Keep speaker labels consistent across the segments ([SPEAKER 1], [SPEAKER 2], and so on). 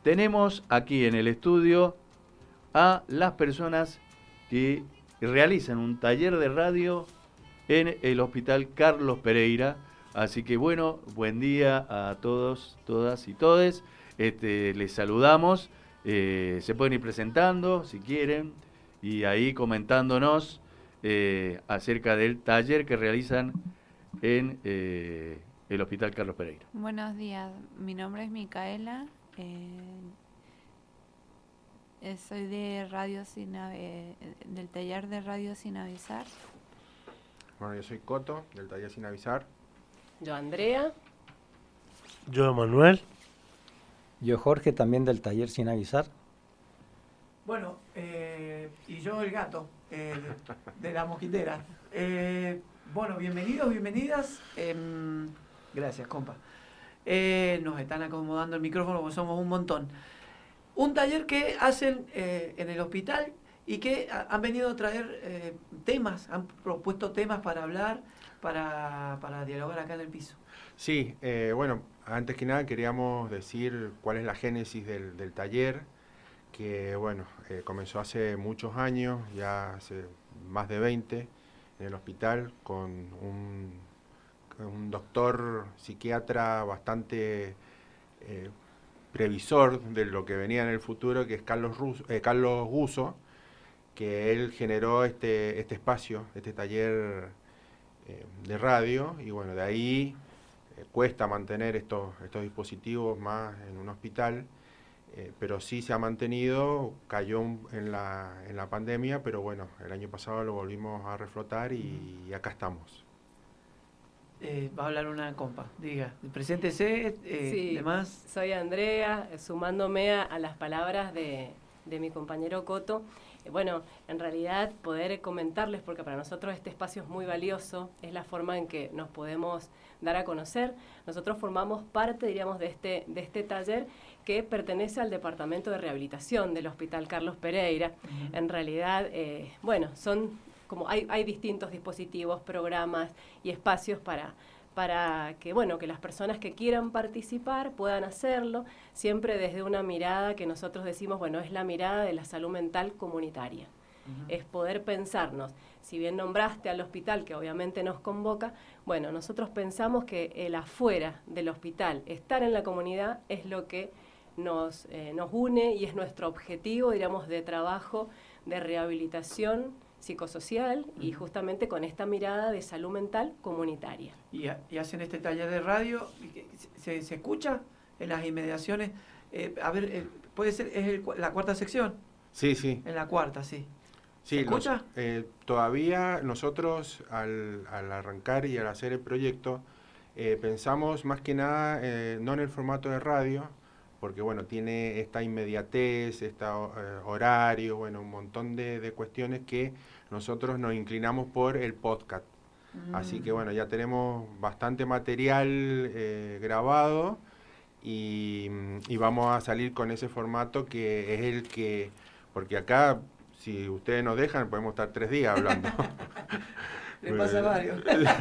[SPEAKER 1] tenemos aquí en el estudio a las personas que realizan un taller de radio en el Hospital Carlos Pereira. Así que bueno, buen día a todos, todas y todes. Les saludamos. Se pueden ir presentando si quieren y ahí comentándonos acerca del taller que realizan en el Hospital Carlos Pereira.
[SPEAKER 2] Buenos días, mi nombre es Micaela, soy de del taller de Radio Sin Avisar.
[SPEAKER 3] Bueno, yo soy Coto, del taller Sin Avisar.
[SPEAKER 4] Yo Andrea.
[SPEAKER 5] Yo Manuel.
[SPEAKER 6] Yo Jorge, también del taller Sin Avisar.
[SPEAKER 7] Bueno, y yo el gato, de la mosquitera. Bueno, bienvenidos, bienvenidas. Gracias, compa. Nos están acomodando el micrófono porque somos un montón. Un taller que hacen en el hospital y que han venido a traer temas, han propuesto temas para hablar, para dialogar acá en el piso.
[SPEAKER 3] Sí, bueno, antes que nada queríamos decir cuál es la génesis del taller, que bueno, comenzó hace muchos años, ya hace más de 20, en el hospital, con un doctor psiquiatra bastante previsor de lo que venía en el futuro, que es Carlos Guso, que él generó este espacio, este taller de radio, y bueno, de ahí cuesta mantener estos dispositivos más en un hospital, pero sí se ha mantenido, cayó en la pandemia, pero bueno, el año pasado lo volvimos a reflotar y acá estamos.
[SPEAKER 7] Va a hablar una compa, diga, preséntese,
[SPEAKER 4] Sí,
[SPEAKER 7] demás.
[SPEAKER 4] Soy Andrea, sumándome a las palabras de mi compañero Coto. Bueno, en realidad poder comentarles, porque para nosotros este espacio es muy valioso, es la forma en que nos podemos dar a conocer. Nosotros formamos parte, diríamos, de este taller que pertenece al Departamento de Rehabilitación del Hospital Carlos Pereira. Uh-huh. En realidad, bueno, son como hay distintos dispositivos, programas y espacios para que, bueno, que las personas que quieran participar puedan hacerlo, siempre desde una mirada que nosotros decimos, bueno, es la mirada de la salud mental comunitaria. Uh-huh. Es poder pensarnos, si bien nombraste al hospital, que obviamente nos convoca, bueno, nosotros pensamos que el afuera del hospital, estar en la comunidad, es lo que nos une y es nuestro objetivo, diríamos, de trabajo, de rehabilitación psicosocial y justamente con esta mirada de salud mental comunitaria.
[SPEAKER 7] Y hacen este taller de radio, ¿se escucha en las inmediaciones? ¿Puede ser la cuarta sección?
[SPEAKER 3] Sí, sí.
[SPEAKER 7] En la cuarta, sí.
[SPEAKER 3] Sí,
[SPEAKER 7] ¿se escucha?
[SPEAKER 3] Todavía nosotros al arrancar y al hacer el proyecto pensamos más que nada no en el formato de radio, porque bueno, tiene esta inmediatez, horario, bueno, un montón de cuestiones que nosotros nos inclinamos por el podcast. Así que bueno, ya tenemos bastante material grabado y vamos a salir con ese formato que es el que, porque acá, si ustedes nos dejan, podemos estar 3 días hablando.
[SPEAKER 7] Le pasa a varios.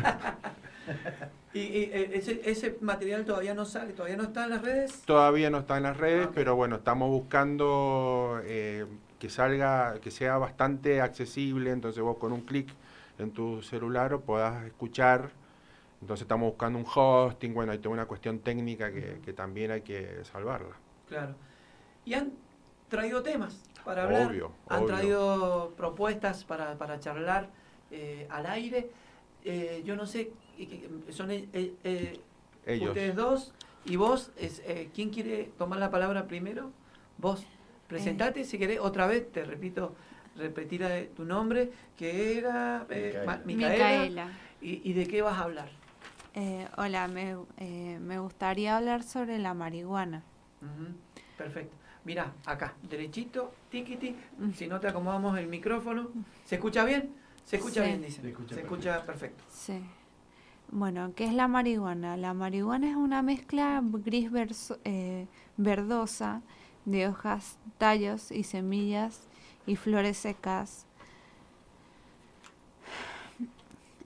[SPEAKER 7] ¿Y ese material todavía no sale? ¿Todavía no está en las redes?
[SPEAKER 3] Todavía no está en las redes,
[SPEAKER 7] Okay.
[SPEAKER 3] Pero bueno, estamos buscando que salga, que sea bastante accesible, entonces vos con un clic en tu celular puedas escuchar. Entonces estamos buscando un hosting, bueno, hay toda una cuestión técnica que también hay que salvarla.
[SPEAKER 7] Claro. ¿Y han traído temas para hablar?
[SPEAKER 3] Obvio.
[SPEAKER 7] ¿Han traído propuestas para charlar al aire? Yo no sé, son ellos. Ustedes dos y vos, ¿quién quiere tomar la palabra primero? Vos, presentate si querés, otra vez, te repito, repetir tu nombre, que era Micaela. ¿Y de qué vas a hablar?
[SPEAKER 2] Hola, me gustaría hablar sobre la marihuana.
[SPEAKER 7] Uh-huh. Perfecto. Mirá, acá, derechito, tiquiti, si no te acomodamos el micrófono. ¿Se escucha bien? Se escucha bien, dice. Se escucha perfecto.
[SPEAKER 2] Sí. Bueno, ¿qué es la marihuana? La marihuana es una mezcla gris verdosa de hojas, tallos y semillas y flores secas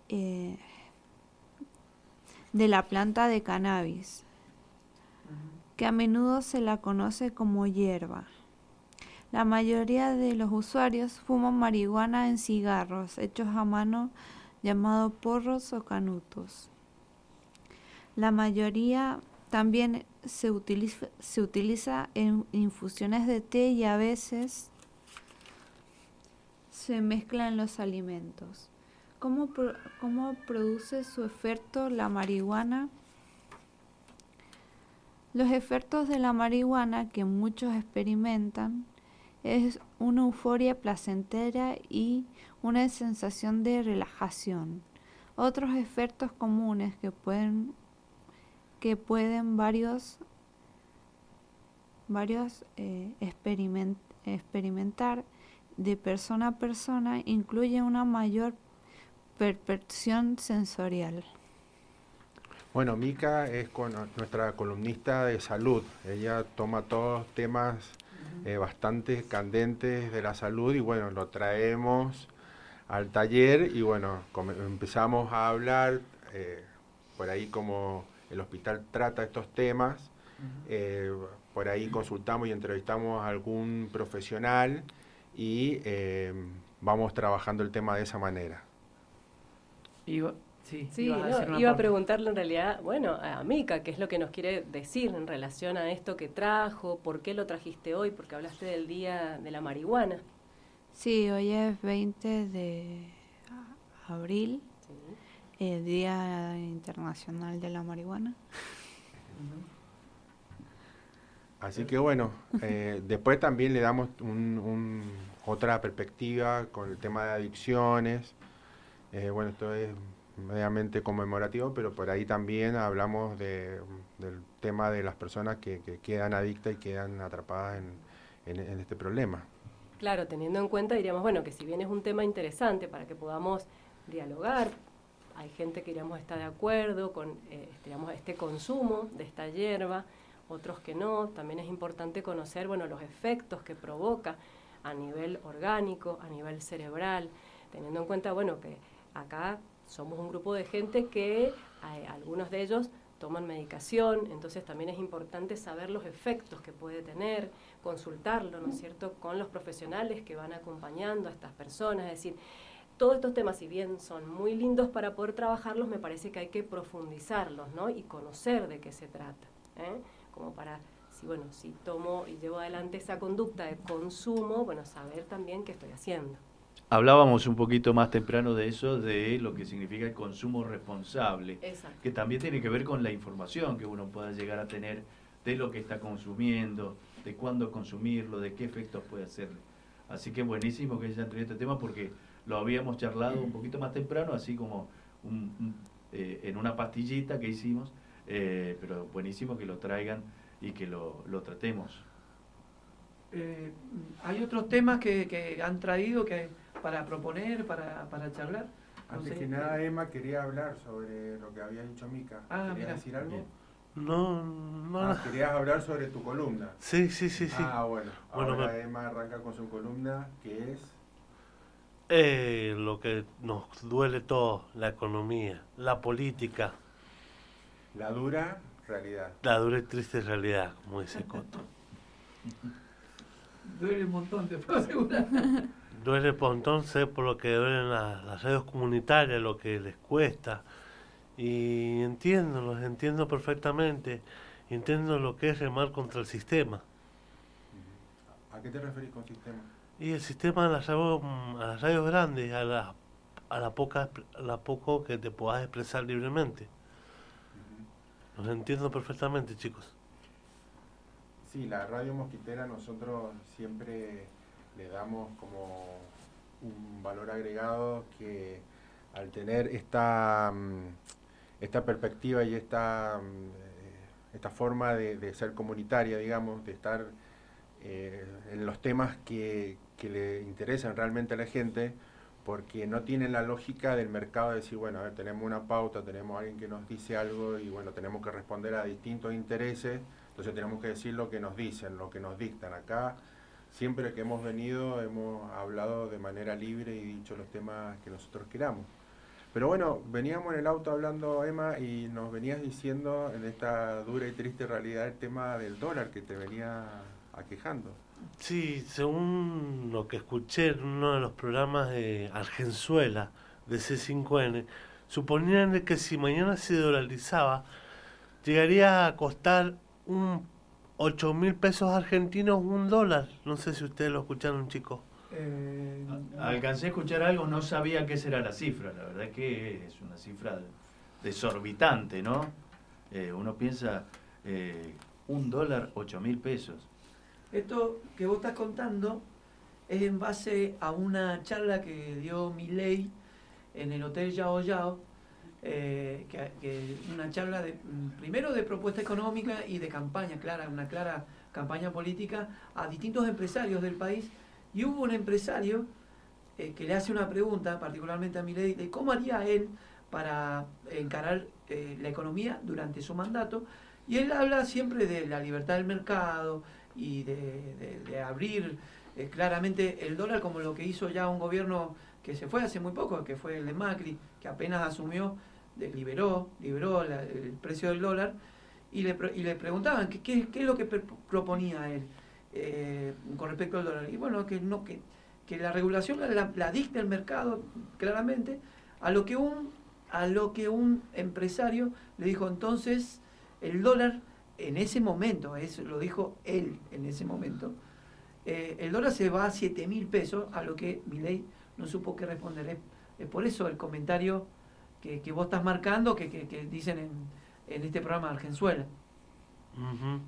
[SPEAKER 2] de la planta de cannabis. que a menudo se la conoce como hierba. La mayoría de los usuarios fuman marihuana en cigarros hechos a mano llamados porros o canutos. La mayoría también se utiliza en infusiones de té y a veces se mezcla en los alimentos. ¿Cómo produce su efecto la marihuana? Los efectos de la marihuana que muchos experimentan es una euforia placentera y una sensación de relajación. Otros efectos comunes que pueden varios experimentar de persona a persona incluyen una mayor percepción sensorial.
[SPEAKER 3] Bueno, Mica es nuestra columnista de salud. Ella toma todos los temas bastante candentes de la salud y bueno, lo traemos al taller y bueno, empezamos a hablar por ahí como el hospital trata estos temas, por ahí consultamos y entrevistamos a algún profesional y vamos trabajando el tema de esa manera.
[SPEAKER 4] Iba a preguntarle en realidad, bueno, a Mica, qué es lo que nos quiere decir en relación a esto que trajo, por qué lo trajiste hoy, porque hablaste del Día de la Marihuana.
[SPEAKER 2] Sí, hoy es 20 de abril, sí. El Día Internacional de la Marihuana.
[SPEAKER 3] Así que bueno, después también le damos otra perspectiva con el tema de adicciones. Bueno, esto es mediamente conmemorativo, pero por ahí también hablamos del tema de las personas que quedan adictas y quedan atrapadas en este problema.
[SPEAKER 4] Claro, teniendo en cuenta, diríamos, bueno, que si bien es un tema interesante para que podamos dialogar, hay gente que, digamos, está de acuerdo con digamos, este consumo de esta hierba, otros que no. También es importante conocer, bueno, los efectos que provoca a nivel orgánico, a nivel cerebral, teniendo en cuenta, bueno, que acá somos un grupo de gente que algunos de ellos toman medicación, entonces también es importante saber los efectos que puede tener, consultarlo, ¿no es cierto?, con los profesionales que van acompañando a estas personas. Es decir, todos estos temas, si bien son muy lindos para poder trabajarlos, me parece que hay que profundizarlos, ¿no?, y conocer de qué se trata, como para, si tomo y llevo adelante esa conducta de consumo, bueno, saber también qué estoy haciendo.
[SPEAKER 1] Hablábamos un poquito más temprano de eso, de lo que significa el consumo responsable.
[SPEAKER 4] Exacto.
[SPEAKER 1] Que también tiene que ver con la información que uno pueda llegar a tener de lo que está consumiendo, de cuándo consumirlo, de qué efectos puede hacerle. Así que buenísimo que hayan traído este tema porque lo habíamos charlado un poquito más temprano, así como en una pastillita que hicimos, pero buenísimo que lo traigan y que lo tratemos.
[SPEAKER 7] ¿Hay otros temas que han traído para proponer, para charlar?
[SPEAKER 3] Antes que nada, Emma quería hablar sobre lo que había dicho Mica. ¿Querías decir algo?
[SPEAKER 1] Bien.
[SPEAKER 5] No.
[SPEAKER 3] Querías hablar sobre tu columna.
[SPEAKER 5] Sí.
[SPEAKER 3] Bueno. Ahora Emma arranca con su columna, que es...
[SPEAKER 5] lo que nos duele todo, la economía, la política.
[SPEAKER 3] La dura realidad.
[SPEAKER 5] La dura y triste realidad, como dice Coto.
[SPEAKER 7] Duele un montón, te puedo asegurar.
[SPEAKER 5] Duele un montón, sé por lo que duelen las redes comunitarias, lo que les cuesta. Y los entiendo perfectamente. Entiendo lo que es remar contra el sistema.
[SPEAKER 3] ¿A qué te referís con sistema?
[SPEAKER 5] Y el sistema de las radios grandes, a la poco que te puedas expresar libremente. Los entiendo perfectamente, chicos.
[SPEAKER 3] Sí, la radio mosquitera nosotros siempre le damos como un valor agregado que al tener esta perspectiva y esta forma de ser comunitaria, digamos, de estar en los temas que le interesan realmente a la gente, porque no tienen la lógica del mercado de decir, bueno, a ver, tenemos una pauta, tenemos a alguien que nos dice algo y bueno, tenemos que responder a distintos intereses, entonces tenemos que decir lo que nos dicen, lo que nos dictan. Acá, siempre que hemos venido, hemos hablado de manera libre y dicho los temas que nosotros queramos. Pero bueno, veníamos en el auto hablando, Emma, y nos venías diciendo en esta dura y triste realidad el tema del dólar que te venía aquejando.
[SPEAKER 5] Sí, según lo que escuché en uno de los programas de Argenzuela de C5N, suponían de que si mañana se dolarizaba, llegaría a costar 8.000 pesos argentinos $1. No sé si ustedes lo escucharon, chicos.
[SPEAKER 1] Alcancé a escuchar algo, no sabía qué era la cifra. La verdad que es una cifra desorbitante, ¿no? Uno piensa, $1, 8.000 pesos.
[SPEAKER 7] Esto que vos estás contando es en base a una charla que dio Milei en el Hotel Yao Yao, que una charla primero de propuesta económica y de campaña clara, una clara campaña política a distintos empresarios del país. Y hubo un empresario que le hace una pregunta, particularmente a Milei, de cómo haría él para encarar la economía durante su mandato. Y él habla siempre de la libertad del mercado y de abrir claramente el dólar, como lo que hizo ya un gobierno que se fue hace muy poco, que fue el de Macri, que apenas asumió, liberó el precio del dólar. Y le preguntaban qué es lo que proponía él con respecto al dólar. Y bueno, que la regulación la dicta el mercado claramente, a lo que un empresario le dijo. Entonces el dólar en ese momento, eso lo dijo él en ese momento, el dólar se va a 7.000 pesos, a lo que Milei no supo qué responder. Es por eso el comentario que vos estás marcando, que dicen en este programa de Argenzuela.
[SPEAKER 5] Uh-huh.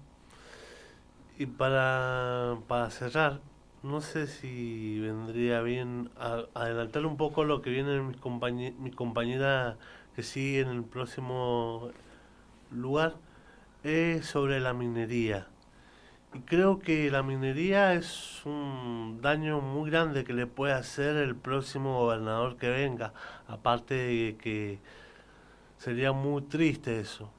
[SPEAKER 5] Y para cerrar, no sé si vendría bien adelantar un poco lo que viene mi compañera que sigue en el próximo lugar, es sobre la minería. Y creo que la minería es un daño muy grande que le puede hacer el próximo gobernador que venga, aparte de que sería muy triste eso.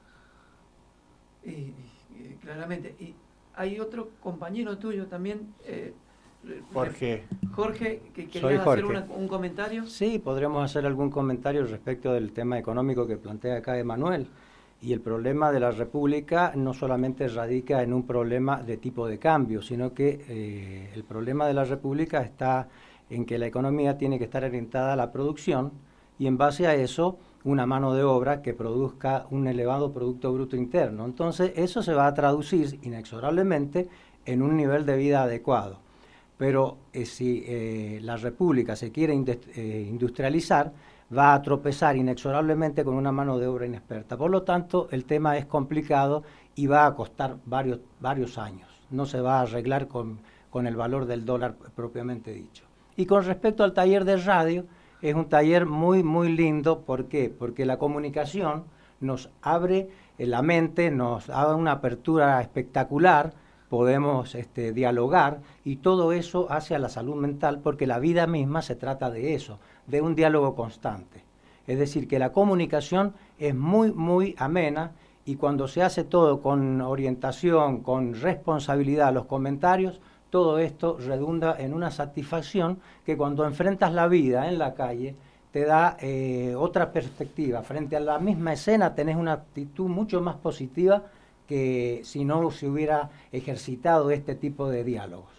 [SPEAKER 7] Claramente. Y hay otro compañero tuyo también,
[SPEAKER 3] Jorge,
[SPEAKER 7] que
[SPEAKER 6] Soy
[SPEAKER 7] quería hacer
[SPEAKER 6] Jorge.
[SPEAKER 7] un comentario.
[SPEAKER 6] Sí, podríamos hacer algún comentario respecto del tema económico que plantea acá Emanuel. Y el problema de la República no solamente radica en un problema de tipo de cambio, sino que el problema de la República está en que la economía tiene que estar orientada a la producción y en base a eso una mano de obra que produzca un elevado Producto Bruto Interno. Entonces eso se va a traducir inexorablemente en un nivel de vida adecuado. Pero si la República se quiere industrializar, va a tropezar inexorablemente con una mano de obra inexperta. Por lo tanto, el tema es complicado y va a costar varios años. No se va a arreglar con el valor del dólar propiamente dicho. Y con respecto al taller de radio, es un taller muy, muy lindo. ¿Por qué? Porque la comunicación nos abre la mente, nos da una apertura espectacular, podemos dialogar y todo eso hace a la salud mental, porque la vida misma se trata de eso, de un diálogo constante. Es decir, que la comunicación es muy, muy amena y cuando se hace todo con orientación, con responsabilidad, los comentarios, todo esto redunda en una satisfacción que cuando enfrentas la vida en la calle te da otra perspectiva. Frente a la misma escena tenés una actitud mucho más positiva que si no se hubiera ejercitado este tipo de diálogos.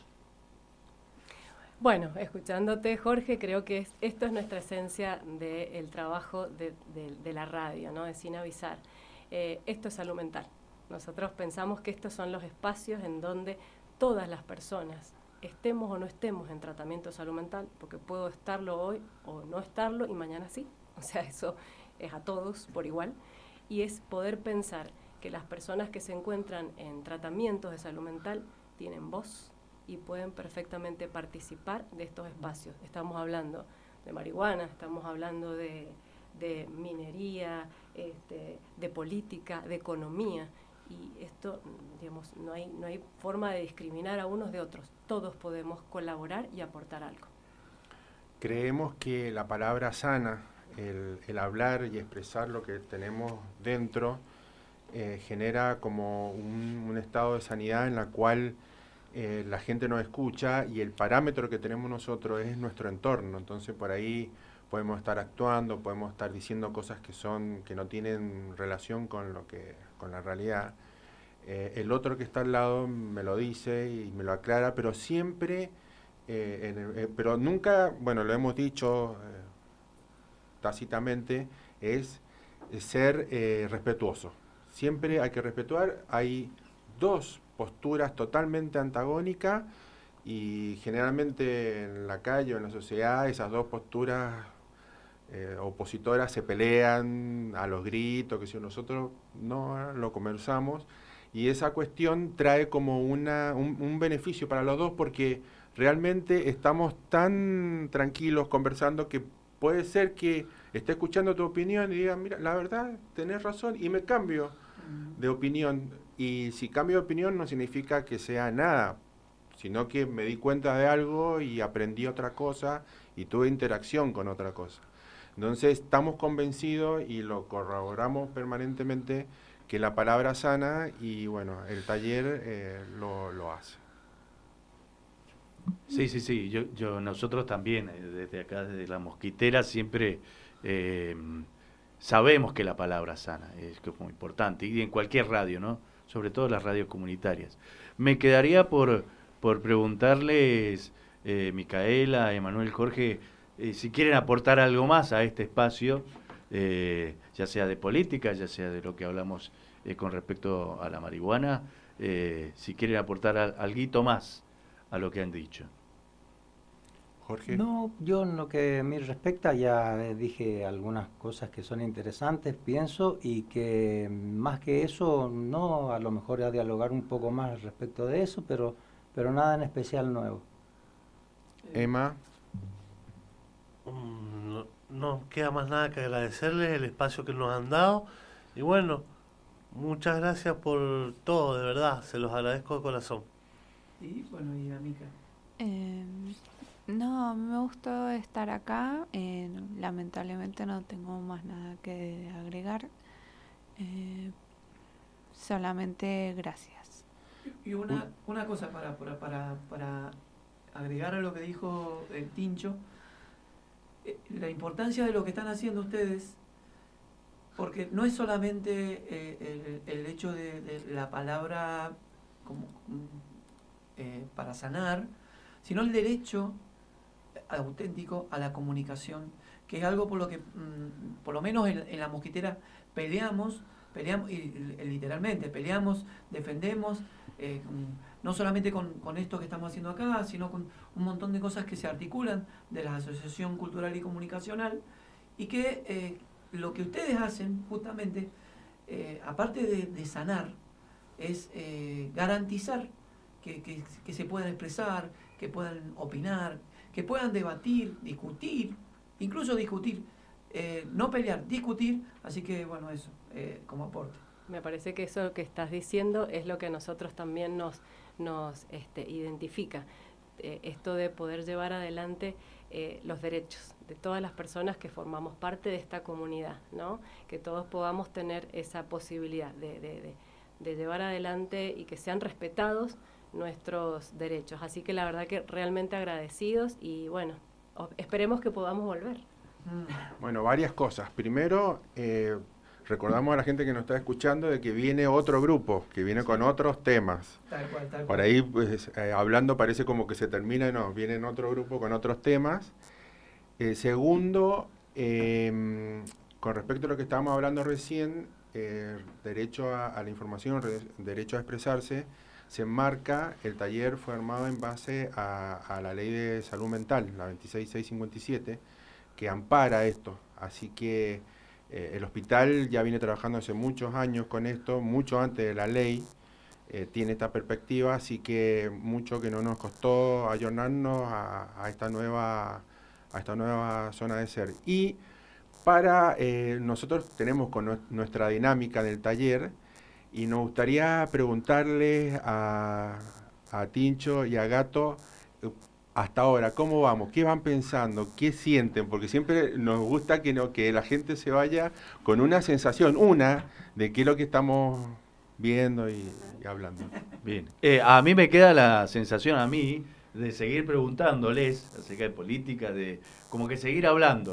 [SPEAKER 4] Bueno, escuchándote, Jorge, creo que esto es nuestra esencia del trabajo de la radio, ¿no? De Sin Avisar. Esto es salud mental. Nosotros pensamos que estos son los espacios en donde todas las personas, estemos o no estemos en tratamiento de salud mental, porque puedo estarlo hoy o no estarlo y mañana sí. O sea, eso es a todos por igual. Y es poder pensar que las personas que se encuentran en tratamientos de salud mental tienen voz y pueden perfectamente participar de estos espacios. Estamos hablando de marihuana, estamos hablando de minería, de política, de economía. Y esto, digamos, no hay forma de discriminar a unos de otros. Todos podemos colaborar y aportar algo.
[SPEAKER 3] creemos que la palabra sana, el hablar y expresar lo que tenemos dentro, genera como un estado de sanidad en la cual la gente nos escucha y el parámetro que tenemos nosotros es nuestro entorno. Entonces por ahí podemos estar actuando, podemos estar diciendo cosas que no tienen relación con la realidad. El otro que está al lado me lo dice y me lo aclara, pero siempre, pero nunca, bueno, lo hemos dicho tácitamente, es ser respetuoso. Siempre hay que respetar. Hay dos posturas totalmente antagónicas y generalmente en la calle o en la sociedad esas dos posturas opositoras se pelean a los gritos, que si nosotros no lo conversamos, y esa cuestión trae como un beneficio para los dos, porque realmente estamos tan tranquilos conversando que puede ser que esté escuchando tu opinión y diga, mira, la verdad, tenés razón, y me cambio de opinión. Y si cambio de opinión no significa que sea nada, sino que me di cuenta de algo y aprendí otra cosa y tuve interacción con otra cosa. Entonces estamos convencidos y lo corroboramos permanentemente que la palabra sana, y bueno, el taller lo hace.
[SPEAKER 1] Sí, nosotros también, desde acá, desde La Mosquitera, siempre sabemos que la palabra sana es como importante, y en cualquier radio, ¿no? Sobre todo las radios comunitarias. Me quedaría por preguntarles, Micaela, Emanuel, Jorge, si quieren aportar algo más a este espacio, ya sea de política, ya sea de lo que hablamos con respecto a la marihuana, si quieren aportar algo más a lo que han dicho.
[SPEAKER 3] Jorge.
[SPEAKER 6] No, yo en lo que a mí respecta ya dije algunas cosas que son interesantes, pienso, y que más que eso, no, a lo mejor a dialogar un poco más respecto de eso, pero nada en especial nuevo.
[SPEAKER 3] Emma.
[SPEAKER 5] No queda más nada que agradecerles el espacio que nos han dado, y bueno, muchas gracias por todo, de verdad, se los agradezco de corazón.
[SPEAKER 7] Y bueno, y Amica.
[SPEAKER 2] No, me gustó estar acá. Lamentablemente no tengo más nada que agregar. Solamente gracias.
[SPEAKER 7] Y una cosa para agregar a lo que dijo el Tincho, la importancia de lo que están haciendo ustedes, porque no es solamente el hecho de la palabra como para sanar, sino el derecho auténtico a la comunicación, que es algo por lo que por lo menos en La Mosquitera peleamos y literalmente peleamos, defendemos, no solamente con esto que estamos haciendo acá, sino con un montón de cosas que se articulan de la Asociación Cultural y Comunicacional, y que lo que ustedes hacen justamente, aparte de sanar, es garantizar que se puedan expresar, que puedan opinar, que puedan debatir, discutir, incluso discutir, no pelear, discutir. Así que bueno, eso como aporte.
[SPEAKER 4] Me parece que eso que estás diciendo es lo que a nosotros también nos identifica, esto de poder llevar adelante los derechos de todas las personas que formamos parte de esta comunidad, ¿no? Que todos podamos tener esa posibilidad de llevar adelante y que sean respetados nuestros derechos. Así que la verdad que realmente agradecidos, y bueno, esperemos que podamos volver.
[SPEAKER 3] Bueno, varias cosas. Primero, recordamos a la gente que nos está escuchando de que viene otro grupo, que viene con otros temas.
[SPEAKER 7] Tal cual.
[SPEAKER 3] Por ahí, pues, hablando parece como que se termina, y no, viene otro grupo con otros temas. Segundo, con respecto a lo que estábamos hablando recién, derecho a la información, derecho a expresarse, se enmarca, el taller fue armado en base a la ley de salud mental, la 26657, que ampara esto. Así que el hospital ya viene trabajando hace muchos años con esto, mucho antes de la ley, tiene esta perspectiva, así que mucho que no nos costó ayornarnos a esta nueva zona de ser. Y para nosotros tenemos con nuestra dinámica del taller, y nos gustaría preguntarles a Tincho y a Gato, hasta ahora, ¿cómo vamos? ¿Qué van pensando? ¿Qué sienten? Porque siempre nos gusta que la gente se vaya con una sensación, de qué es lo que estamos viendo y hablando.
[SPEAKER 1] Bien. A mí me queda la sensación, de seguir preguntándoles acerca de política, de como que seguir hablando.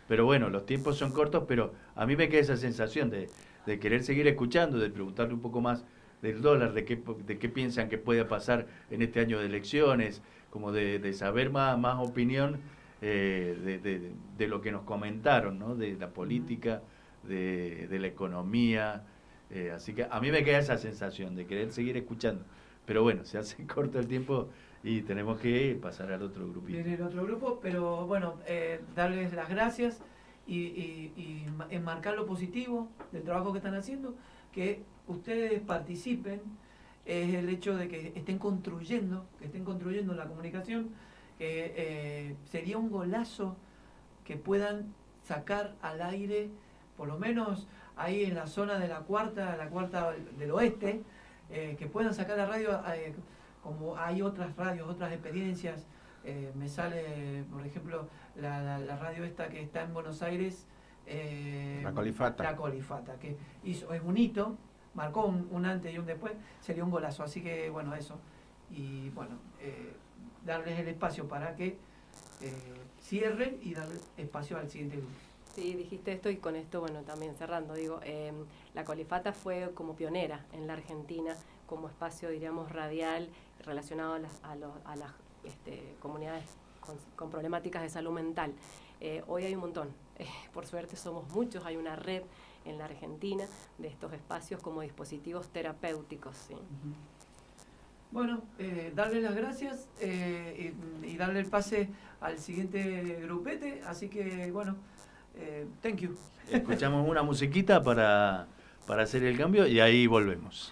[SPEAKER 1] pero bueno, los tiempos son cortos, pero a mí me queda esa sensación de querer seguir escuchando, de preguntarle un poco más del dólar, de qué piensan que pueda pasar en este año de elecciones, como de saber más opinión de lo que nos comentaron, ¿no? De la política, de la economía, así que a mí me queda esa sensación de querer seguir escuchando, pero bueno, se hace corto el tiempo y tenemos que pasar al otro grupito.
[SPEAKER 7] Viene el otro grupo, pero bueno, darles las gracias y enmarcar lo positivo del trabajo que están haciendo, que ustedes participen, es el hecho de que estén construyendo la comunicación, que sería un golazo que puedan sacar al aire, por lo menos ahí en la zona de la cuarta del oeste, que puedan sacar la radio, como hay otras radios, otras experiencias. Me sale, por ejemplo, la radio esta que está en Buenos Aires,
[SPEAKER 3] La Colifata.
[SPEAKER 7] La Colifata, que es un hito, marcó un antes y un después, sería un golazo. Así que, bueno, eso. Y bueno, darles el espacio para que cierren y darle espacio al siguiente grupo.
[SPEAKER 4] Sí, dijiste esto y con esto, bueno, también cerrando, digo, la Colifata fue como pionera en la Argentina, como espacio, diríamos, radial relacionado a las comunidades con problemáticas de salud mental. Hoy hay un montón, por suerte somos muchos, hay una red en la Argentina de estos espacios como dispositivos terapéuticos. ¿Sí?
[SPEAKER 7] Bueno, darle las gracias y darle el pase al siguiente grupete, así que bueno, thank you.
[SPEAKER 1] Escuchamos una musiquita para hacer el cambio y ahí volvemos.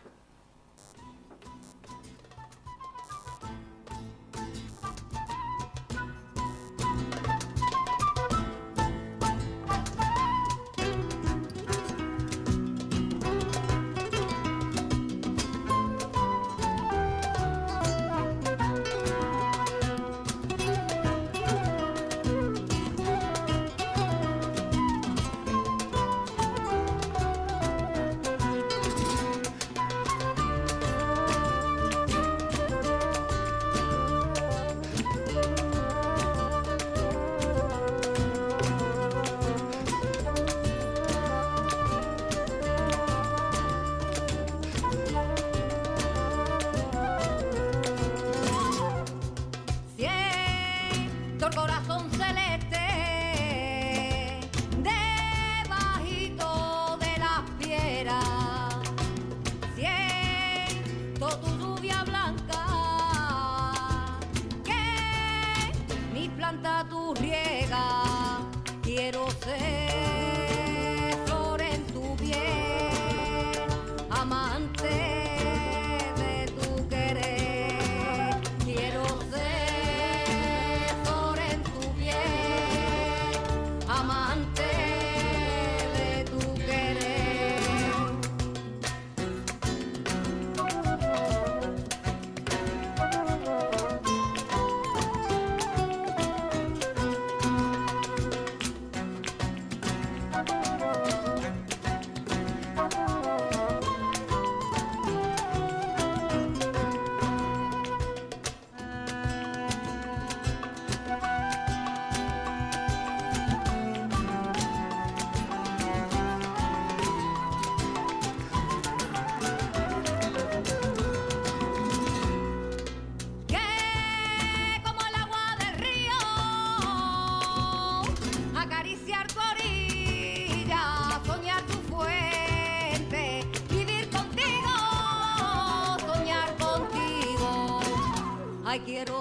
[SPEAKER 8] Quiero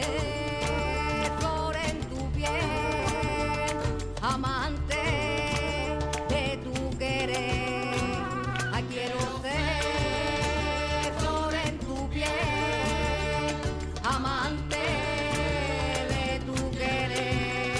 [SPEAKER 8] ser flor en tu piel, amante de tu querer. Ay, quiero ser flor en tu piel, amante de tu querer.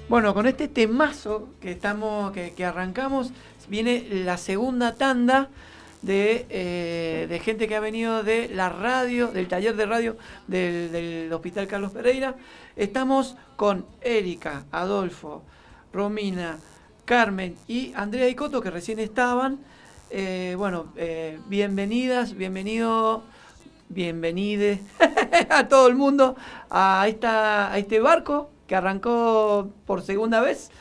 [SPEAKER 7] Bueno, con este temazo que arrancamos, viene la segunda tanda de gente que ha venido de la radio, del taller de radio del Hospital Carlos Pereira. Estamos con Erika, Adolfo, Romina, Carmen y Andrea y Coto, que recién estaban. Bienvenidas, bienvenide a todo el mundo a este barco que arrancó por segunda vez.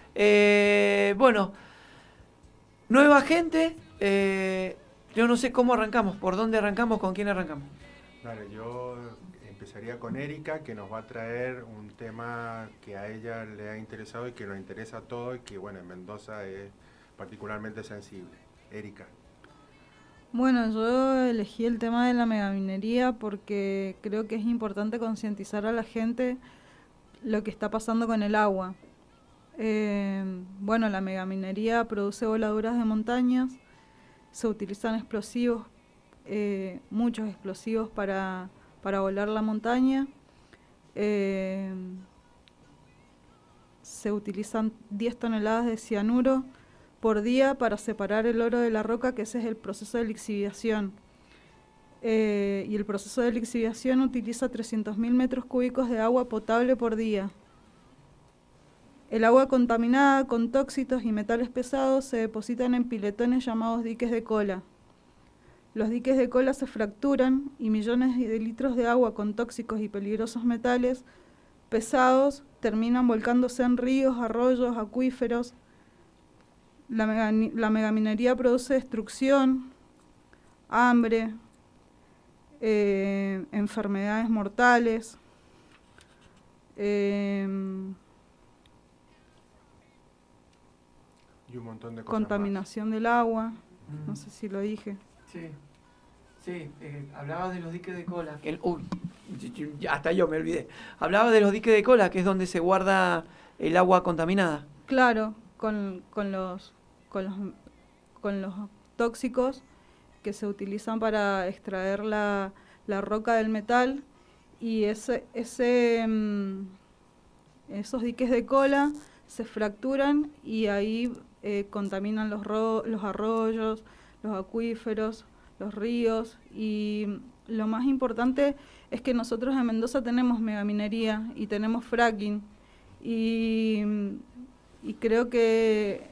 [SPEAKER 7] Nueva gente. Yo no sé cómo arrancamos, por dónde arrancamos, con quién arrancamos.
[SPEAKER 3] Dale, yo empezaría con Erika, que nos va a traer un tema que a ella le ha interesado y que nos interesa a todos y que, bueno, en Mendoza es particularmente sensible. Erika.
[SPEAKER 9] Bueno, yo elegí el tema de la megaminería porque creo que es importante concientizar a la gente lo que está pasando con el agua. La megaminería produce voladuras de montañas, se utilizan explosivos, muchos explosivos para volar la montaña. Se utilizan 10 toneladas de cianuro por día para separar el oro de la roca, que ese es el proceso de lixiviación. Y el proceso de lixiviación utiliza 300.000 metros cúbicos de agua potable por día. El agua contaminada con tóxicos y metales pesados se depositan en piletones llamados diques de cola. Los diques de cola se fracturan y millones de litros de agua con tóxicos y peligrosos metales pesados terminan volcándose en ríos, arroyos, acuíferos. La megaminería produce destrucción, hambre, enfermedades mortales,
[SPEAKER 3] Y un montón de cosas
[SPEAKER 9] contaminación del agua, no sé si lo dije.
[SPEAKER 7] Sí, hablabas de los diques de cola. Hasta yo me olvidé. Hablaba de los diques de cola, que es donde se guarda el agua contaminada.
[SPEAKER 9] Claro, con los tóxicos que se utilizan para extraer la roca del metal, y esos diques de cola se fracturan y ahí contaminan los arroyos, los acuíferos, los ríos. Y lo más importante es que nosotros en Mendoza tenemos megaminería y tenemos fracking, y creo que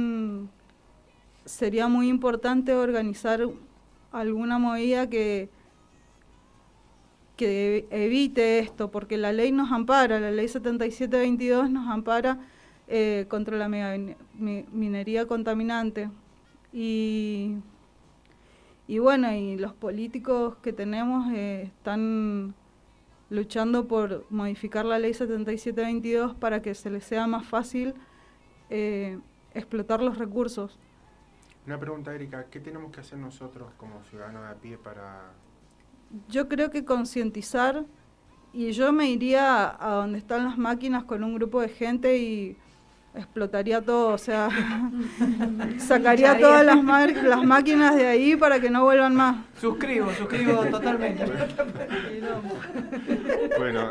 [SPEAKER 9] sería muy importante organizar alguna movida que evite esto, porque la ley nos ampara, la ley 7722 nos ampara contra la minería contaminante. Y los políticos que tenemos están luchando por modificar la ley 7722 para que se les sea más fácil explotar los recursos.
[SPEAKER 3] Una pregunta, Erika, ¿qué tenemos que hacer nosotros como ciudadanos de a pie para...?
[SPEAKER 9] Yo creo que concientizar, y yo me iría a donde están las máquinas con un grupo de gente y explotaría todo, o sea, sacaría todas las máquinas de ahí para que no vuelvan más.
[SPEAKER 7] Suscribo totalmente.
[SPEAKER 3] Bueno,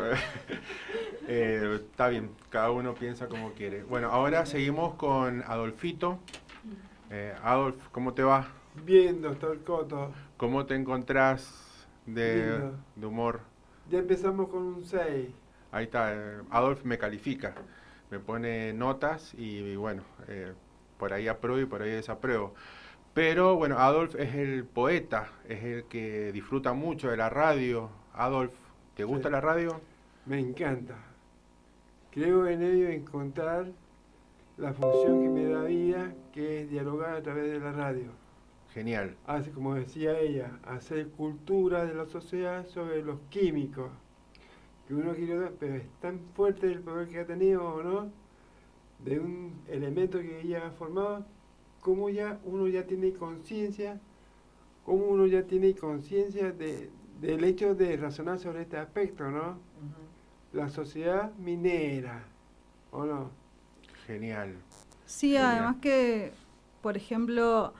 [SPEAKER 3] está bien, cada uno piensa como quiere. Bueno, ahora seguimos con Adolfito. Adolf, ¿cómo te va?
[SPEAKER 10] Bien, doctor Coto.
[SPEAKER 3] ¿Cómo te encontrás de humor?
[SPEAKER 10] Ya empezamos con un 6.
[SPEAKER 3] Ahí está, Adolf me califica, me pone notas y bueno, por ahí apruebo y por ahí desapruebo. Pero bueno, Adolf es el poeta, es el que disfruta mucho de la radio. Adolf, ¿te gusta la radio?
[SPEAKER 10] Me encanta. Creo en ello encontrar la función que me da vida, que es dialogar a través de la radio.
[SPEAKER 3] Genial.
[SPEAKER 10] Así como decía ella, hacer cultura de la sociedad sobre los químicos. Que uno quiere dar, pero es tan fuerte el poder que ha tenido, ¿o no? De un elemento que ella ha formado, como ya uno ya tiene conciencia, del hecho de razonar sobre este aspecto, ¿no? La sociedad minera, ¿o no?
[SPEAKER 3] Genial.
[SPEAKER 9] Sí,
[SPEAKER 3] Genial.
[SPEAKER 9] Además que, por ejemplo,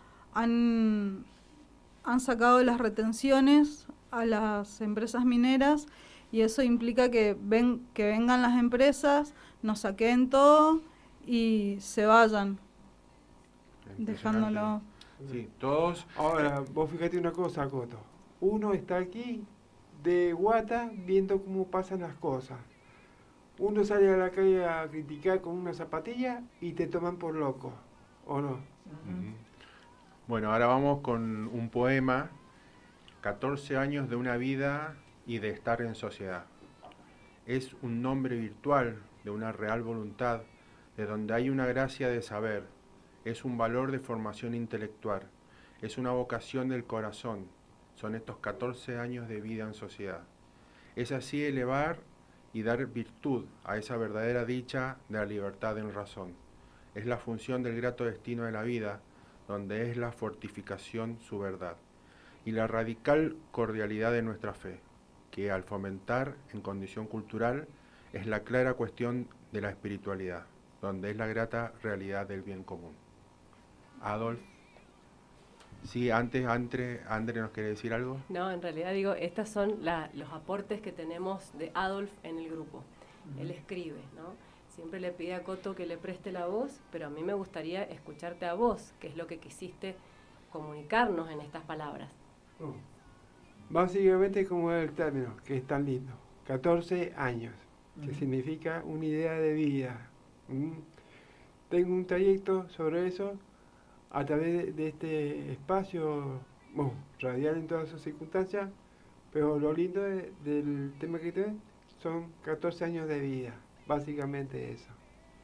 [SPEAKER 9] han sacado las retenciones a las empresas mineras y eso implica que vengan las empresas, nos saqueen todo y se vayan, dejándolo.
[SPEAKER 3] Sí, todos.
[SPEAKER 10] Ahora, vos fíjate una cosa, Coto. Uno está aquí de guata viendo cómo pasan las cosas. Uno sale a la calle a criticar con una zapatilla y te toman por loco, ¿o no?
[SPEAKER 3] Bueno, ahora vamos con un poema, 14 años de una vida y de estar en sociedad. Es un nombre virtual de una real voluntad, de donde hay una gracia de saber, es un valor de formación intelectual, es una vocación del corazón, son estos 14 años de vida en sociedad. Es así elevar y dar virtud a esa verdadera dicha de la libertad en razón. Es la función del grato destino de la vida, donde es la fortificación su verdad, y la radical cordialidad de nuestra fe, que al fomentar en condición cultural es la clara cuestión de la espiritualidad, donde es la grata realidad del bien común. Adolf. Sí, antes Andre nos quiere decir algo.
[SPEAKER 4] No, en realidad digo, estos son los aportes que tenemos de Adolf en el grupo. Él escribe, ¿no? Siempre le pide a Coto que le preste la voz, pero a mí me gustaría escucharte a vos, que es lo que quisiste comunicarnos en estas palabras.
[SPEAKER 10] Básicamente como el término, que es tan lindo, 14 años, que significa una idea de vida. Tengo un trayecto sobre eso a través de este espacio, radial en todas sus circunstancias, pero lo lindo del tema que tengo son 14 años de vida, básicamente eso.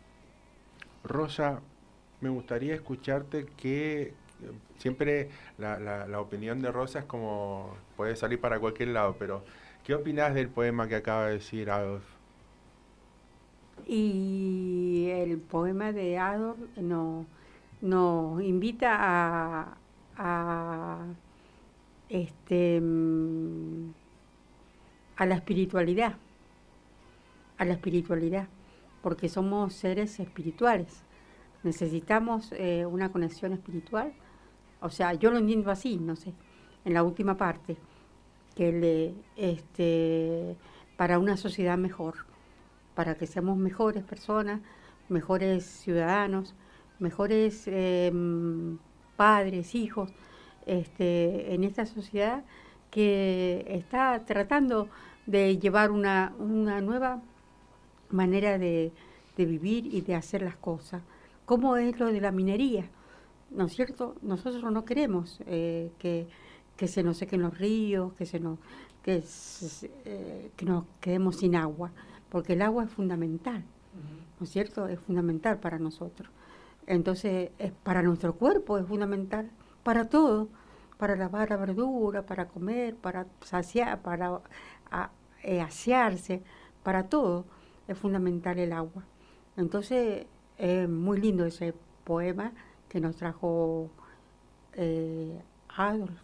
[SPEAKER 3] Rosa, me gustaría escucharte que siempre la opinión de Rosa es como, puede salir para cualquier lado, pero ¿qué opinás del poema que acaba de decir Adolf?
[SPEAKER 11] Y el poema de Adolf nos invita a la espiritualidad, porque somos seres espirituales, necesitamos una conexión espiritual, o sea, yo lo entiendo así, no sé, en la última parte, que para una sociedad mejor, para que seamos mejores personas, mejores ciudadanos, mejores padres, hijos, en esta sociedad que está tratando de llevar una nueva manera de vivir y de hacer las cosas. ¿Cómo es lo de la minería? ¿No es cierto? Nosotros no queremos que se nos sequen los ríos, que nos quedemos sin agua, porque el agua es fundamental, ¿no es cierto? Es fundamental para nosotros. Entonces, para nuestro cuerpo es fundamental, para todo, para lavar la verdura, para comer, para saciar, para asearse, para todo es fundamental el agua. Entonces, es muy lindo ese poema que nos trajo Adolf,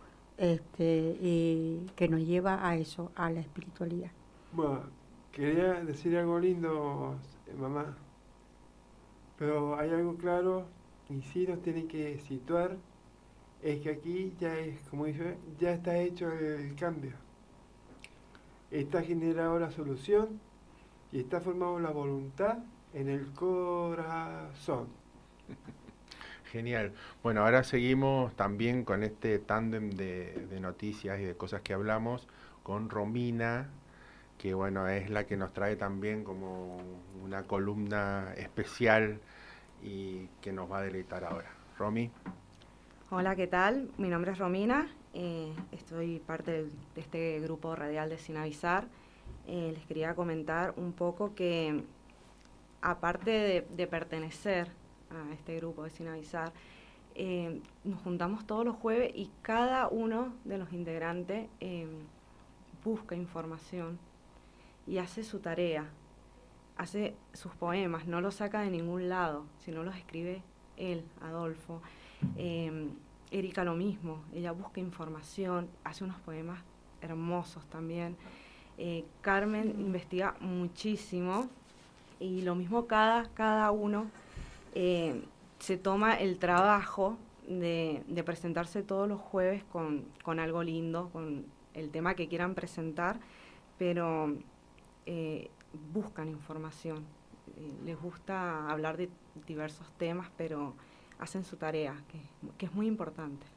[SPEAKER 11] y que nos lleva a eso, a la espiritualidad.
[SPEAKER 10] Bueno, quería decir algo lindo, mamá, pero hay algo claro y sí nos tiene que situar, es que aquí ya es, como dice, ya está hecho el cambio, está generada la solución y está formada la voluntad en el corazón.
[SPEAKER 3] Genial. Bueno, ahora seguimos también con este tándem de noticias y de cosas que hablamos con Romina, que bueno, es la que nos trae también como una columna especial y que nos va a deleitar ahora. Romy.
[SPEAKER 12] Hola, ¿qué tal? Mi nombre es Romina, estoy parte de este grupo radial de Sin Avisar. Les quería comentar un poco que, aparte de pertenecer a este grupo de Sin Avisar, nos juntamos todos los jueves y cada uno de los integrantes busca información y hace su tarea, hace sus poemas, no los saca de ningún lado, sino los escribe él, Adolfo. Erika lo mismo, ella busca información, hace unos poemas hermosos también. Carmen investiga muchísimo y lo mismo cada uno se toma el trabajo de presentarse todos los jueves con algo lindo, con el tema que quieran presentar, pero buscan información. Les gusta hablar de diversos temas, pero hacen su tarea, que es muy importante.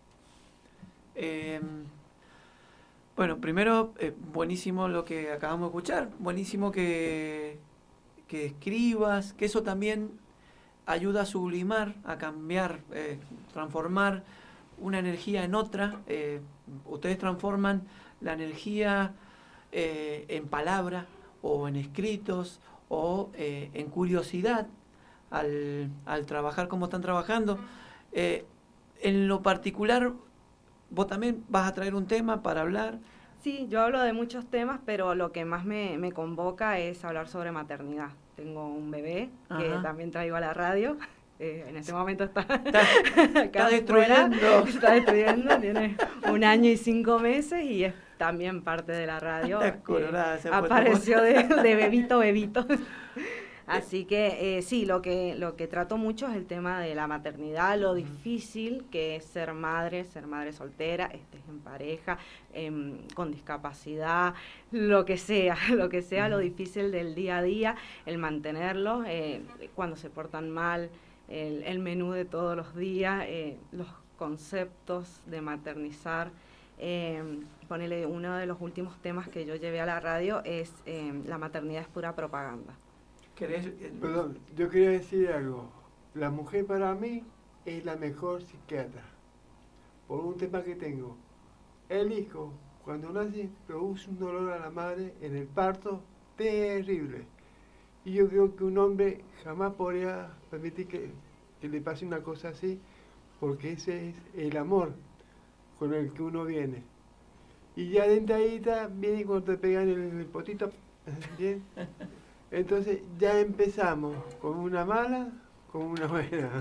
[SPEAKER 7] Bueno, primero, buenísimo lo que acabamos de escuchar, buenísimo que escribas, que eso también ayuda a sublimar, a cambiar, transformar una energía en otra. Ustedes transforman la energía en palabra o en escritos o en curiosidad al trabajar como están trabajando. En lo particular, ¿vos también vas a traer un tema para hablar?
[SPEAKER 12] Sí, yo hablo de muchos temas, pero lo que más me convoca es hablar sobre maternidad. Tengo un bebé que también traigo a la radio. En este momento está destruyendo. Está destruyendo, tiene 1 año y 5 meses y es también parte de la radio.
[SPEAKER 7] Colorada,
[SPEAKER 12] apareció de bebito. Así que sí, lo que trato mucho es el tema de la maternidad, lo difícil que es ser madre soltera, estés en pareja, con discapacidad, lo que sea, lo difícil del día a día, el mantenerlos, cuando se portan mal, el menú de todos los días, los conceptos de maternizar. Ponele, uno de los últimos temas que yo llevé a la radio es la maternidad es pura propaganda.
[SPEAKER 10] Perdón, yo quería decir algo. La mujer para mí es la mejor psiquiatra. Por un tema que tengo. El hijo, cuando nace, produce un dolor a la madre en el parto terrible. Y yo creo que un hombre jamás podría permitir que le pase una cosa así, porque ese es el amor con el que uno viene. Y ya de entradita viene cuando te pegan el potito, ¿bien? Entonces ya empezamos con una mala, con una buena.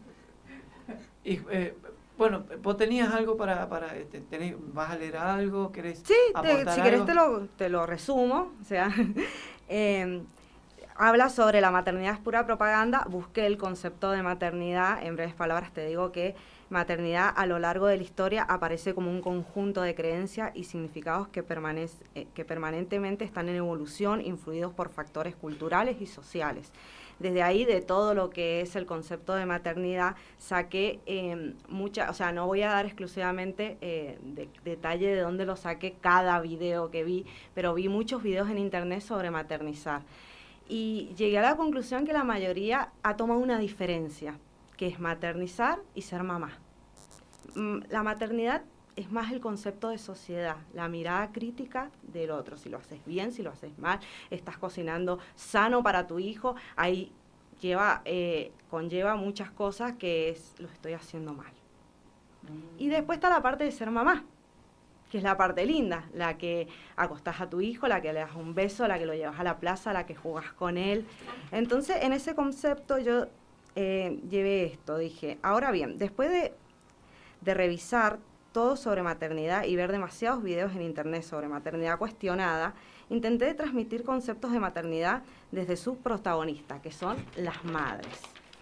[SPEAKER 7] Y bueno, vos tenías algo para ¿vas a leer algo? ¿Querés aportar
[SPEAKER 12] si
[SPEAKER 7] algo?
[SPEAKER 12] querés te lo resumo. O sea, habla sobre la maternidad es pura propaganda. Busqué el concepto de maternidad. En breves palabras te digo que maternidad a lo largo de la historia aparece como un conjunto de creencias y significados que permanentemente están en evolución, influidos por factores culturales y sociales. Desde ahí, de todo lo que es el concepto de maternidad, saqué no voy a dar exclusivamente detalle de dónde lo saqué cada video que vi, pero vi muchos videos en internet sobre maternizar. Y llegué a la conclusión que la mayoría ha tomado una diferencia, que es maternizar y ser mamá. La maternidad es más el concepto de sociedad, la mirada crítica del otro, si lo haces bien, si lo haces mal, estás cocinando sano para tu hijo, ahí conlleva muchas cosas que lo estoy haciendo mal. Y después está la parte de ser mamá, que es la parte linda, la que acostás a tu hijo, la que le das un beso, la que lo llevas a la plaza, la que jugás con él. Entonces, en ese concepto yo llevé esto, dije, ahora bien, después de revisar todo sobre maternidad y ver demasiados videos en internet sobre maternidad cuestionada, intenté transmitir conceptos de maternidad desde sus protagonistas, que son las madres.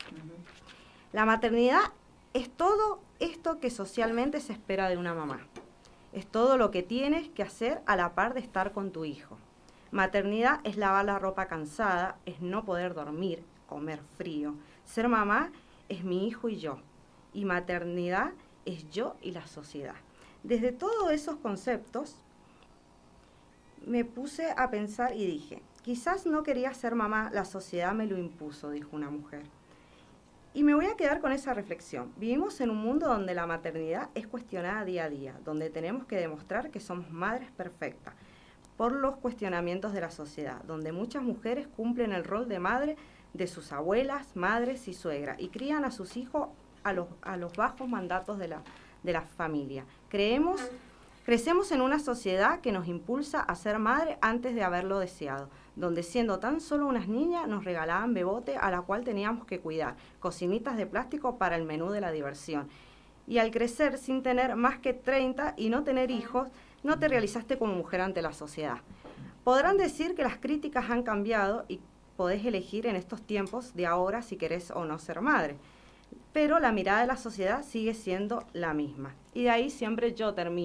[SPEAKER 12] La maternidad es todo esto que socialmente se espera de una mamá. Es todo lo que tienes que hacer a la par de estar con tu hijo. Maternidad es lavar la ropa cansada, es no poder dormir, comer frío. Ser mamá es mi hijo y yo. Y maternidad es yo y la sociedad. Desde todos esos conceptos me puse a pensar y dije, quizás no quería ser mamá, la sociedad me lo impuso, dijo una mujer. Y me voy a quedar con esa reflexión. Vivimos en un mundo donde la maternidad es cuestionada día a día, donde tenemos que demostrar que somos madres perfectas por los cuestionamientos de la sociedad, donde muchas mujeres cumplen el rol de madre de sus abuelas, madres y suegras y crían a sus hijos a los bajos mandatos de la familia. Crecemos en una sociedad que nos impulsa a ser madre antes de haberlo deseado, donde siendo tan solo unas niñas nos regalaban bebote a la cual teníamos que cuidar, cocinitas de plástico para el menú de la diversión. Y al crecer sin tener más que 30 y no tener hijos, no te realizaste como mujer ante la sociedad. Podrán decir que las críticas han cambiado y podés elegir en estos tiempos de ahora si querés o no ser madre. Pero la mirada de la sociedad sigue siendo la misma. Y de ahí siempre yo termino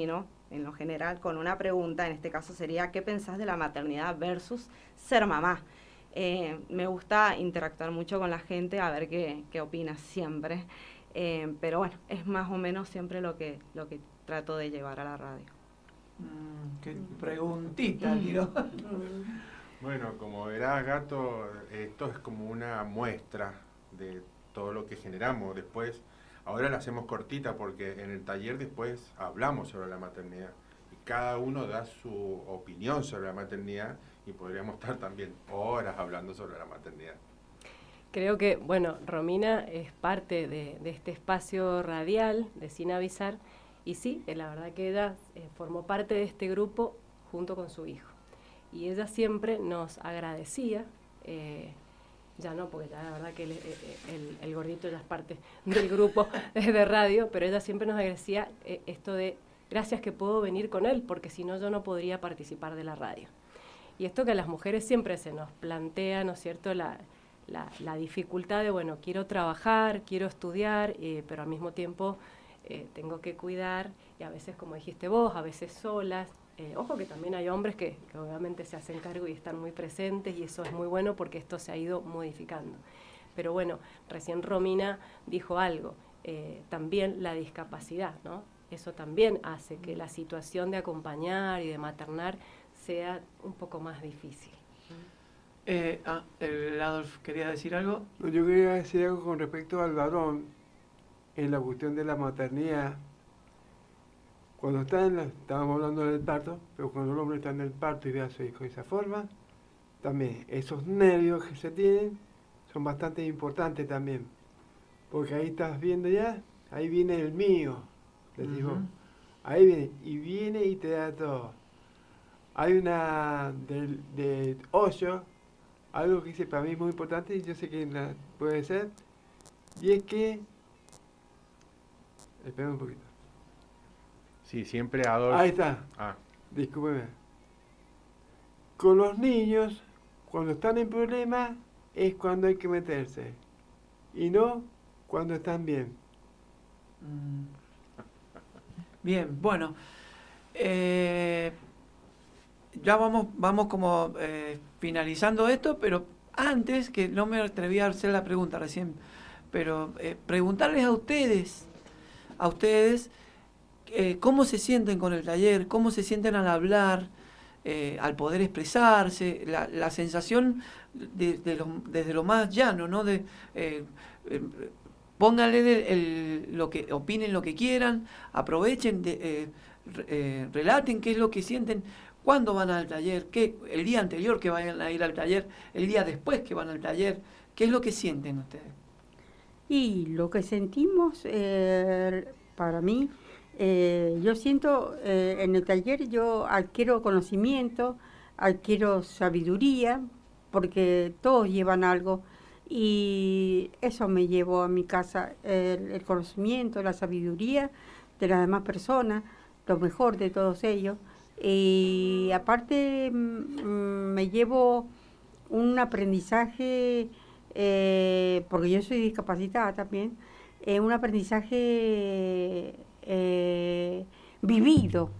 [SPEAKER 12] en lo general con una pregunta, en este caso sería, ¿qué pensás de la maternidad versus ser mamá? Me gusta interactuar mucho con la gente, a ver qué opina siempre, pero bueno, es más o menos siempre lo que trato de llevar a la radio.
[SPEAKER 7] Qué preguntita, tiró.
[SPEAKER 3] Bueno, como verás, Gato, esto es como una muestra de todo lo que generamos. Después, ahora la hacemos cortita porque en el taller después hablamos sobre la maternidad. Y cada uno da su opinión sobre la maternidad y podríamos estar también horas hablando sobre la maternidad.
[SPEAKER 4] Creo que, bueno, Romina es parte de este espacio radial de Sin Avisar y sí, la verdad que ella formó parte de este grupo junto con su hijo. Y ella siempre nos agradecía, ya no, porque ya la verdad que el gordito ya es parte del grupo de radio, pero ella siempre nos agradecía esto de gracias que puedo venir con él, porque si no yo no podría participar de la radio. Y esto que a las mujeres siempre se nos plantea, ¿no es cierto?, la dificultad de, bueno, quiero trabajar, quiero estudiar, pero al mismo tiempo tengo que cuidar, y a veces, como dijiste vos, a veces solas. Ojo que también hay hombres que obviamente se hacen cargo y están muy presentes, y eso es muy bueno porque esto se ha ido modificando. Pero bueno, recién Romina dijo algo, también la discapacidad, ¿no? Eso también hace que la situación de acompañar y de maternar sea un poco más difícil.
[SPEAKER 7] Adolf, ¿quería decir algo?
[SPEAKER 10] No, yo quería decir algo con respecto al varón en la cuestión de la maternidad. Cuando estábamos hablando del parto, pero cuando el hombre está en el parto y ve a su hijo de esa forma, también esos nervios que se tienen son bastante importantes también. Porque ahí estás viendo ya, ahí viene el mío, les digo. Ahí viene y te da todo. Hay una de Osho, algo que dice para mí muy importante, y yo sé que puede ser, y es que... Espera un poquito.
[SPEAKER 3] Sí, siempre Adolf.
[SPEAKER 10] Ahí está. Discúlpeme. Con los niños, cuando están en problemas, es cuando hay que meterse. Y no cuando están bien.
[SPEAKER 7] Bien, bueno. Ya vamos como finalizando esto, pero antes, que no me atreví a hacer la pregunta recién, pero preguntarles a ustedes, cómo se sienten con el taller, cómo se sienten al hablar, al poder expresarse, la sensación desde lo más llano, ¿no? Pónganle lo que opinen, lo que quieran, aprovechen, relaten qué es lo que sienten, cuándo van al taller, el día anterior que vayan a ir al taller, el día después que van al taller, qué es lo que sienten ustedes.
[SPEAKER 11] Y lo que sentimos, para mí, yo siento en el taller yo adquiero conocimiento, adquiero sabiduría, porque todos llevan algo, y eso me llevo a mi casa, el conocimiento, la sabiduría de las demás personas, lo mejor de todos ellos. Y aparte me llevo un aprendizaje, porque yo soy discapacitada también, un aprendizaje vivido.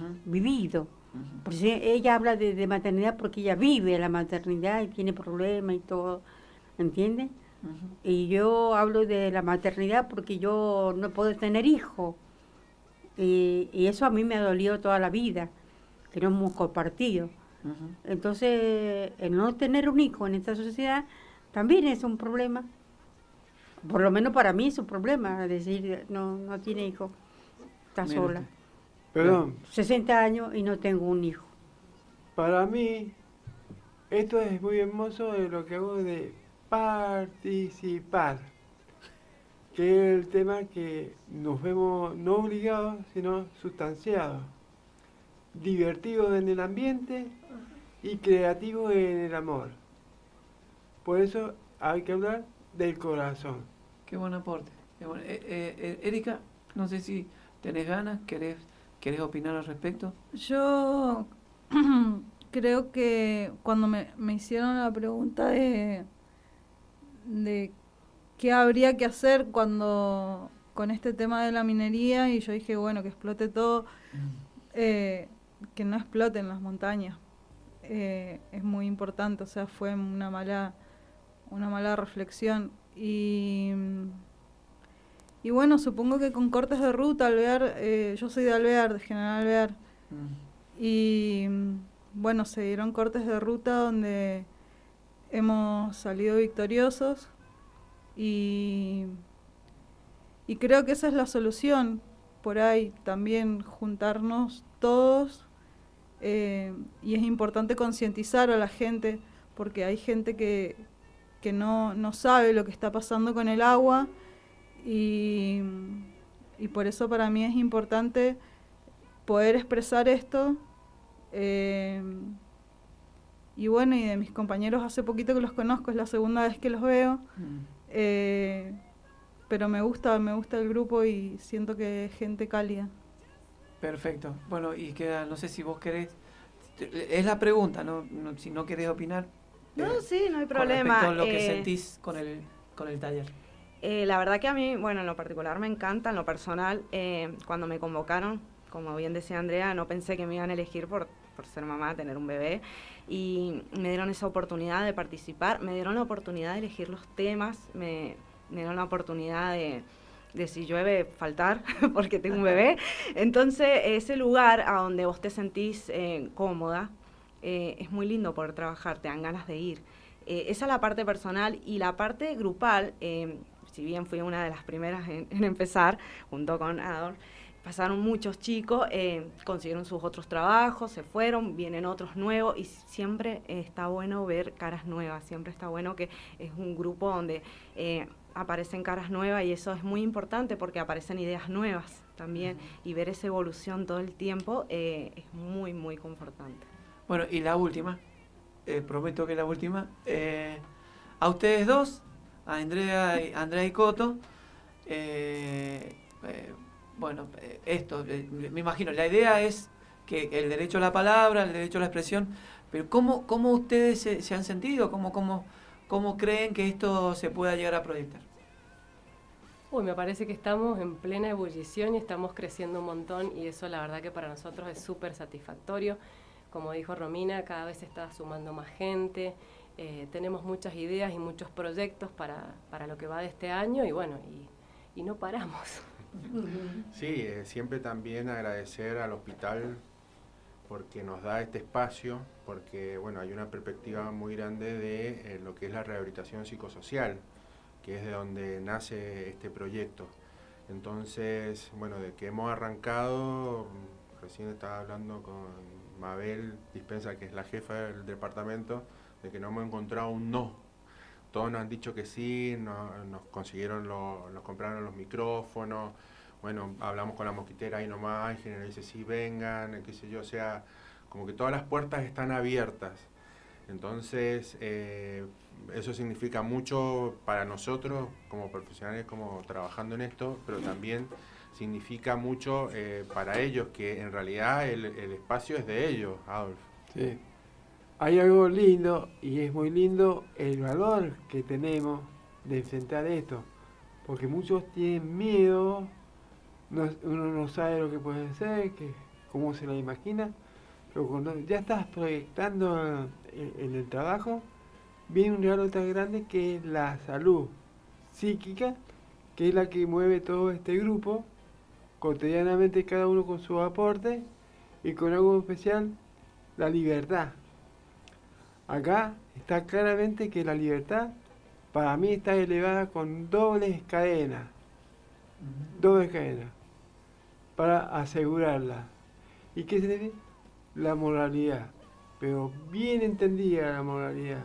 [SPEAKER 11] Porque ella habla de maternidad porque ella vive la maternidad y tiene problemas y todo, ¿entiendes? Y yo hablo de la maternidad porque yo no puedo tener hijos. Y eso a mí me ha dolido toda la vida, que no hemos compartido. Entonces, el no tener un hijo en esta sociedad también es un problema. Por lo menos para mí es un problema, decir, no tiene hijo, está sola.
[SPEAKER 10] Perdón.
[SPEAKER 11] 60 años y no tengo un hijo.
[SPEAKER 10] Para mí, esto es muy hermoso de lo que hago de participar, que es el tema que nos vemos no obligados, sino sustanciados, divertidos en el ambiente y creativos en el amor. Por eso hay que hablar del corazón.
[SPEAKER 7] Qué buen aporte. Qué buen... Erika, no sé si tenés ganas, querés opinar al respecto.
[SPEAKER 9] Yo creo que cuando me hicieron la pregunta de qué habría que hacer con este tema de la minería, y yo dije, bueno, que explote todo, que no exploten las montañas. Es muy importante, o sea, fue una mala reflexión. Y bueno, supongo que con cortes de ruta, Alvear, yo soy de Alvear, de General Alvear, y bueno, se dieron cortes de ruta donde hemos salido victoriosos y creo que esa es la solución, por ahí también juntarnos todos, y es importante concientizar a la gente, porque hay gente que no sabe lo que está pasando con el agua, y por eso para mí es importante poder expresar esto. Y bueno, y de mis compañeros hace poquito que los conozco, es la segunda vez que los veo, pero me gusta el grupo y siento que es gente cálida.
[SPEAKER 7] Perfecto. Bueno, y queda, no sé si vos querés, es la pregunta, si no querés opinar.
[SPEAKER 12] No, sí, no hay
[SPEAKER 7] Con
[SPEAKER 12] problema.
[SPEAKER 7] respecto a lo que sentís con el taller.
[SPEAKER 12] La verdad que a mí, bueno, en lo particular me encanta, en lo personal, cuando me convocaron, como bien decía Andrea, no pensé que me iban a elegir por ser mamá, tener un bebé, y me dieron esa oportunidad de participar, me dieron la oportunidad de elegir los temas, me dieron la oportunidad de si llueve faltar porque tengo un bebé. Entonces, ese lugar a donde vos te sentís cómoda, es muy lindo poder trabajar, te dan ganas de ir. Esa es la parte personal, y la parte grupal, si bien fui una de las primeras en empezar, junto con Ador, pasaron muchos chicos, consiguieron sus otros trabajos, se fueron, vienen otros nuevos, y siempre está bueno ver caras nuevas, siempre está bueno que es un grupo donde aparecen caras nuevas, y eso es muy importante porque aparecen ideas nuevas también, y ver esa evolución todo el tiempo es muy, muy confortante.
[SPEAKER 7] Bueno, y la última, prometo que la última, a ustedes dos, a Andrea y Coto, bueno, esto, me imagino, la idea es que el derecho a la palabra, el derecho a la expresión, pero ¿cómo ustedes se han sentido? ¿Cómo creen que esto se pueda llegar a proyectar?
[SPEAKER 4] Me parece que estamos en plena ebullición y estamos creciendo un montón, y eso la verdad que para nosotros es súper satisfactorio. Como dijo Romina, cada vez se está sumando más gente, tenemos muchas ideas y muchos proyectos para lo que va de este año, y bueno, y no paramos.
[SPEAKER 3] Sí, siempre también agradecer al hospital porque nos da este espacio, porque bueno, hay una perspectiva muy grande de lo que es la rehabilitación psicosocial, que es de donde nace este proyecto. Entonces, bueno, de que hemos arrancado, recién estaba hablando con Mabel Dispensa, que es la jefa del departamento, de que no hemos encontrado un no. Todos nos han dicho que sí, nos compraron los micrófonos, bueno, hablamos con la mosquitera ahí nomás, el ingeniero dice sí, vengan, qué sé yo, o sea, como que todas las puertas están abiertas. Entonces, eso significa mucho para nosotros como profesionales, como trabajando en esto, pero también significa mucho para ellos, que en realidad el espacio es de ellos, Adolf.
[SPEAKER 10] Sí. Hay algo lindo, y es muy lindo el valor que tenemos de enfrentar esto, porque muchos tienen miedo, uno no sabe lo que puede ser, cómo se la imagina, pero cuando ya estás proyectando en el trabajo, viene un regalo tan grande que es la salud psíquica, que es la que mueve todo este grupo, cotidianamente cada uno con su aporte, y con algo especial, la libertad. Acá está claramente que la libertad para mí está elevada con dobles cadenas para asegurarla. ¿Y qué se debe? La moralidad, pero bien entendida la moralidad.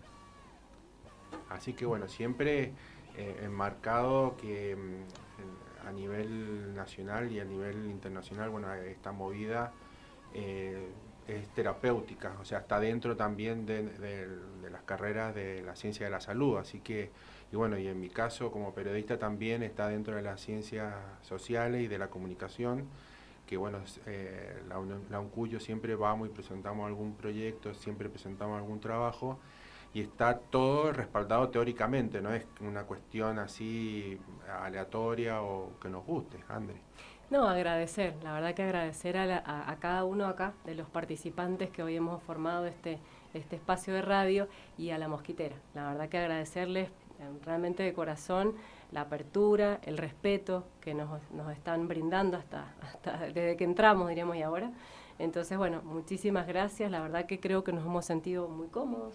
[SPEAKER 3] Así que bueno, siempre enmarcado que a nivel nacional y a nivel internacional, bueno, esta movida es terapéutica, o sea, está dentro también de las carreras de la ciencia de la salud, así que, y bueno, y en mi caso como periodista también está dentro de las ciencias sociales y de la comunicación, que bueno, la UNCUYO siempre vamos y presentamos algún proyecto, siempre presentamos algún trabajo, y está todo respaldado teóricamente, no es una cuestión así aleatoria o que nos guste, André.
[SPEAKER 4] No, agradecer, la verdad que agradecer a cada uno acá de los participantes que hoy hemos formado este espacio de radio y a La Mosquitera. La verdad que agradecerles realmente de corazón la apertura, el respeto que nos están brindando hasta desde que entramos, diríamos, y ahora. Entonces, bueno, muchísimas gracias. La verdad que creo que nos hemos sentido muy cómodos.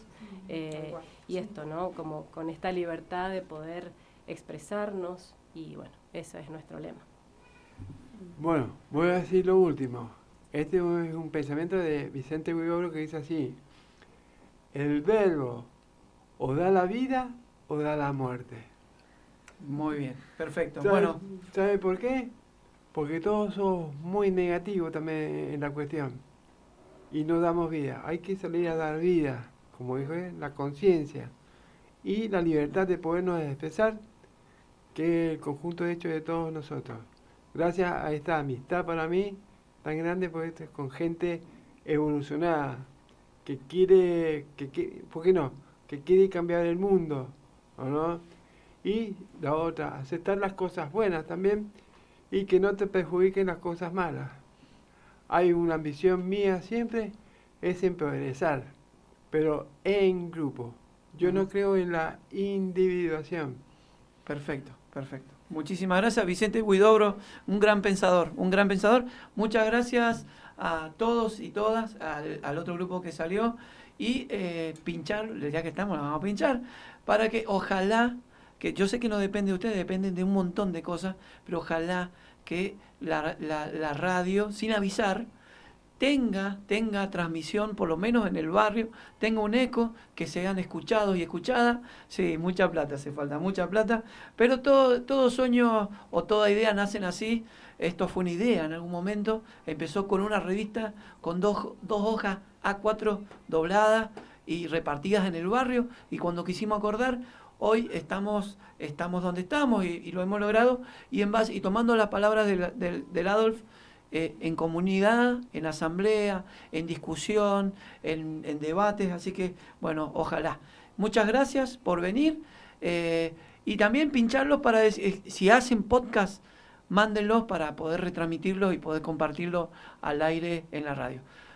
[SPEAKER 4] Y esto, ¿no? Como con esta libertad de poder expresarnos y, bueno, ese es nuestro lema.
[SPEAKER 10] Bueno, voy a decir lo último. Este es un pensamiento de Vicente Huidobro que dice así: el verbo o da la vida o da la muerte.
[SPEAKER 7] Muy bien, perfecto.
[SPEAKER 10] ¿Sabe por qué? Porque todos somos muy negativos también en la cuestión y no damos vida. Hay que salir a dar vida, como dijo él, la conciencia y la libertad de podernos expresar, que es el conjunto de hechos de todos nosotros. Gracias a esta amistad para mí tan grande, porque esto es con gente evolucionada, que quiere, ¿por qué no? Que quiere cambiar el mundo, ¿o no? Y la otra, aceptar las cosas buenas también y que no te perjudiquen las cosas malas. Hay una ambición mía siempre, es en progresar, pero en grupo. Yo no creo en la individuación.
[SPEAKER 7] Perfecto, perfecto. Muchísimas gracias, Vicente Huidobro, un gran pensador, un gran pensador. Muchas gracias a todos y todas, al otro grupo que salió, y pinchar, ya que estamos, la vamos a pinchar, para que ojalá, que yo sé que no depende de ustedes, dependen de un montón de cosas, pero ojalá que la radio, sin avisar, tenga transmisión, por lo menos en el barrio, tenga un eco, que sean escuchados y escuchadas. Sí, mucha plata hace falta, mucha plata, pero todo sueño o toda idea nacen así. Esto fue una idea en algún momento, empezó con una revista con dos hojas A4 dobladas y repartidas en el barrio, y cuando quisimos acordar, hoy estamos donde estamos y lo hemos logrado, y tomando las palabras del Adolf, en comunidad, en asamblea, en discusión, en debates. Así que, bueno, ojalá. Muchas gracias por venir, y también pincharlos para decir, si hacen podcast, mándenlos para poder retransmitirlos y poder compartirlos al aire en la radio.